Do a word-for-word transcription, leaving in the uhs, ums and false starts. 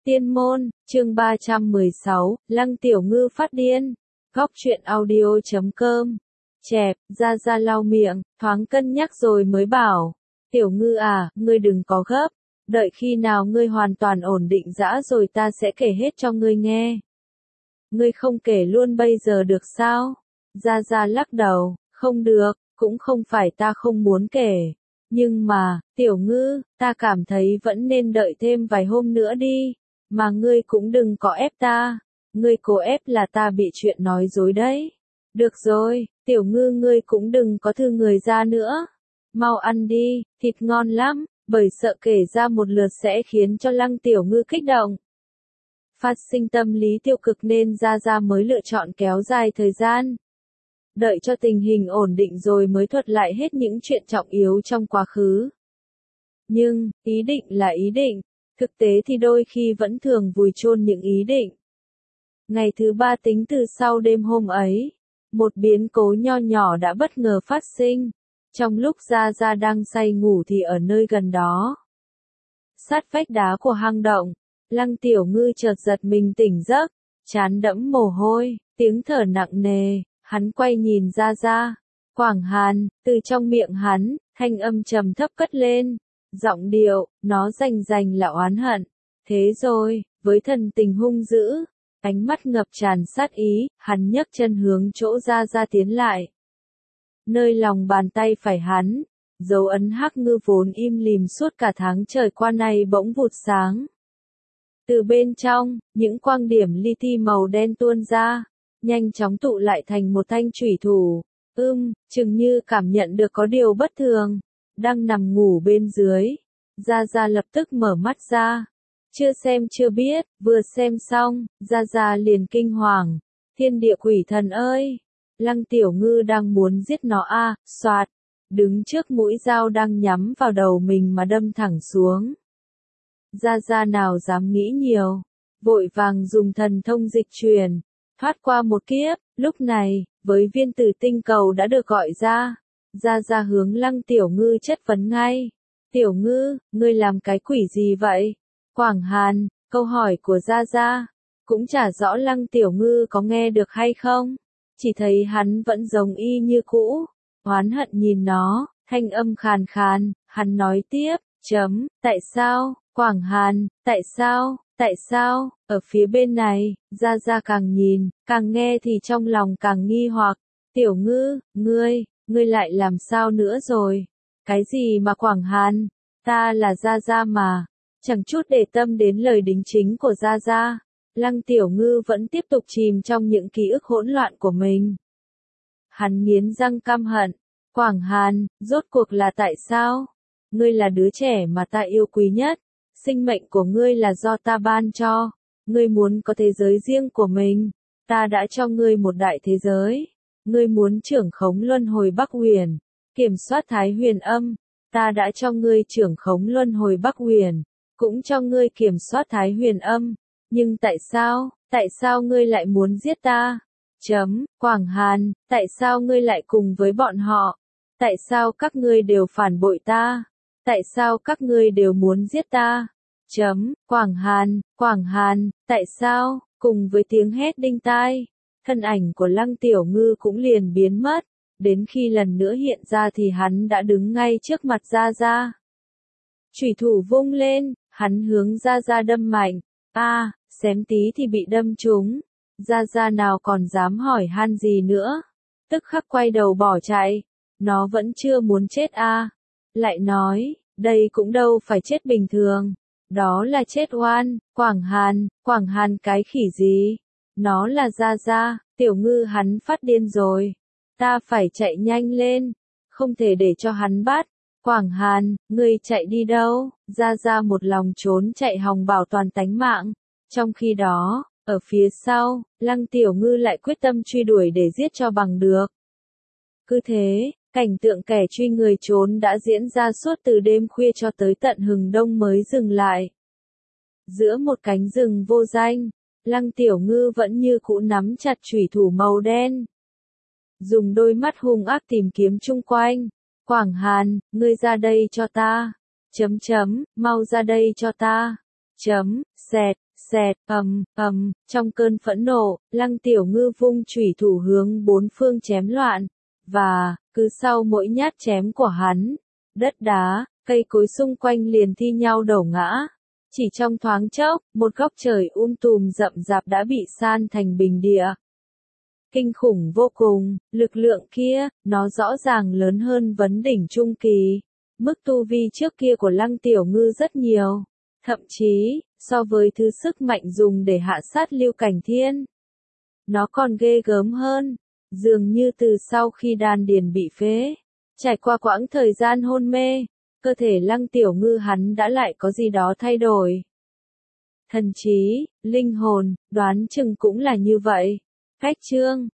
Tiên môn, chương ba trăm mười sáu, Lăng Tiểu Ngư phát điên. Góc truyện audio chấm com. Chẹp, Gia Gia lau miệng, thoáng cân nhắc rồi mới bảo. Tiểu Ngư à, ngươi đừng có gấp. Đợi khi nào ngươi hoàn toàn ổn định dã rồi ta sẽ kể hết cho ngươi nghe. Ngươi không kể luôn bây giờ được sao? Gia Gia lắc đầu, không được, cũng không phải ta không muốn kể. Nhưng mà, Tiểu Ngư, ta cảm thấy vẫn nên đợi thêm vài hôm nữa đi. Mà ngươi cũng đừng có ép ta. Ngươi cố ép là ta bị chuyện nói dối đấy. Được rồi, Tiểu Ngư ngươi cũng đừng có thư người ra nữa. Mau ăn đi, thịt ngon lắm, bởi sợ kể ra một lượt sẽ khiến cho Lăng Tiểu Ngư kích động. Phát sinh tâm lý tiêu cực nên Gia Gia mới lựa chọn kéo dài thời gian. Đợi cho tình hình ổn định rồi mới thuật lại hết những chuyện trọng yếu trong quá khứ. Nhưng, ý định là ý định, thực tế thì đôi khi vẫn thường vùi chôn những ý định. Ngày thứ ba tính từ sau đêm hôm ấy, một biến cố nho nhỏ đã bất ngờ phát sinh. Trong lúc Gia Gia đang say ngủ thì ở nơi gần đó, sát vách đá của hang động, Lăng Tiểu Ngư chợt giật mình tỉnh giấc, trán đẫm mồ hôi, tiếng thở nặng nề, hắn quay nhìn Gia Gia. Quảng Hàn, từ trong miệng hắn, thanh âm trầm thấp cất lên, giọng điệu, nó rành rành là oán hận. Thế rồi, với thần tình hung dữ, ánh mắt ngập tràn sát ý, hắn nhấc chân hướng chỗ Gia Gia tiến lại. Nơi lòng bàn tay phải hắn, dấu ấn hắc ngư vốn im lìm suốt cả tháng trời qua này bỗng vụt sáng. Từ bên trong, những quang điểm li ti màu đen tuôn ra, nhanh chóng tụ lại thành một thanh chủy thủ. Ưm, chừng như cảm nhận được có điều bất thường, đang nằm ngủ bên dưới. Gia Gia lập tức mở mắt ra. Chưa xem chưa biết, vừa xem xong, Gia Gia liền kinh hoàng. Thiên địa quỷ thần ơi! Lăng Tiểu Ngư đang muốn giết nó a, à, soạt, đứng trước mũi dao đang nhắm vào đầu mình mà đâm thẳng xuống. Gia Gia nào dám nghĩ nhiều, vội vàng dùng thần thông dịch truyền, thoát qua một kiếp. Lúc này, với viên tử tinh cầu đã được gọi ra, Gia Gia hướng Lăng Tiểu Ngư chất vấn ngay. Tiểu Ngư, ngươi làm cái quỷ gì vậy? Quảng Hàn, câu hỏi của Gia Gia, cũng chả rõ Lăng Tiểu Ngư có nghe được hay không. Chỉ thấy hắn vẫn giống y như cũ, oán hận nhìn nó, thanh âm khàn khàn, hắn nói tiếp, chấm, tại sao, Quảng Hàn, tại sao, tại sao, ở phía bên này, Gia Gia càng nhìn, càng nghe thì trong lòng càng nghi hoặc, Tiểu Ngư, ngươi, ngươi lại làm sao nữa rồi, cái gì mà Quảng Hàn, ta là Gia Gia mà, chẳng chút để tâm đến lời đính chính của Gia Gia. Lăng Tiểu Ngư vẫn tiếp tục chìm trong những ký ức hỗn loạn của mình. Hắn nghiến răng căm hận. Quảng Hàn, rốt cuộc là tại sao? Ngươi là đứa trẻ mà ta yêu quý nhất. Sinh mệnh của ngươi là do ta ban cho. Ngươi muốn có thế giới riêng của mình. Ta đã cho ngươi một đại thế giới. Ngươi muốn trưởng khống luân hồi Bắc Huyền. Kiểm soát Thái Huyền Âm. Ta đã cho ngươi trưởng khống luân hồi Bắc Huyền. Cũng cho ngươi kiểm soát Thái Huyền Âm. Nhưng tại sao, tại sao ngươi lại muốn giết ta? Chấm, Quảng Hàn, tại sao ngươi lại cùng với bọn họ? Tại sao các ngươi đều phản bội ta? Tại sao các ngươi đều muốn giết ta? Chấm, Quảng Hàn, Quảng Hàn, tại sao? Cùng với tiếng hét đinh tai, thân ảnh của Lăng Tiểu Ngư cũng liền biến mất. Đến khi lần nữa hiện ra thì hắn đã đứng ngay trước mặt Gia Gia. Chủy thủ vung lên, hắn hướng Gia Gia đâm mạnh. A, à, xém tí thì bị đâm trúng. Gia Gia nào còn dám hỏi han gì nữa. Tức khắc quay đầu bỏ chạy. Nó vẫn chưa muốn chết a. À. Lại nói, đây cũng đâu phải chết bình thường. Đó là chết oan. Quảng Hàn, Quảng Hàn cái khỉ gì? Nó là Gia Gia, Tiểu Ngư hắn phát điên rồi. Ta phải chạy nhanh lên. Không thể để cho hắn bắt. Quảng Hàn, ngươi chạy đi đâu? Gia Gia một lòng trốn chạy hòng bảo toàn tánh mạng. Trong khi đó, ở phía sau, Lăng Tiểu Ngư lại quyết tâm truy đuổi để giết cho bằng được. Cứ thế, cảnh tượng kẻ truy người trốn đã diễn ra suốt từ đêm khuya cho tới tận hừng đông mới dừng lại. Giữa một cánh rừng vô danh, Lăng Tiểu Ngư vẫn như cũ nắm chặt chủy thủ màu đen. Dùng đôi mắt hung ác tìm kiếm chung quanh. Quảng Hàn, ngươi ra đây cho ta. Chấm chấm, mau ra đây cho ta. Chấm, xẹt, Xẹt, ầm, ầm, trong cơn phẫn nộ, Lăng Tiểu Ngư vung chủy thủ hướng bốn phương chém loạn, và, cứ sau mỗi nhát chém của hắn, đất đá, cây cối xung quanh liền thi nhau đổ ngã. Chỉ trong thoáng chốc, một góc trời um tùm rậm rạp đã bị san thành bình địa. Kinh khủng vô cùng, lực lượng kia, nó rõ ràng lớn hơn vấn đỉnh trung kỳ. Mức tu vi trước kia của Lăng Tiểu Ngư rất nhiều. Thậm chí, so với thứ sức mạnh dùng để hạ sát Lưu Cảnh Thiên, nó còn ghê gớm hơn. Dường như từ sau khi đan điền bị phế, trải qua quãng thời gian hôn mê, cơ thể Lăng Tiểu Ngư hắn đã lại có gì đó thay đổi. Thần trí, linh hồn, đoán chừng cũng là như vậy. Cách chương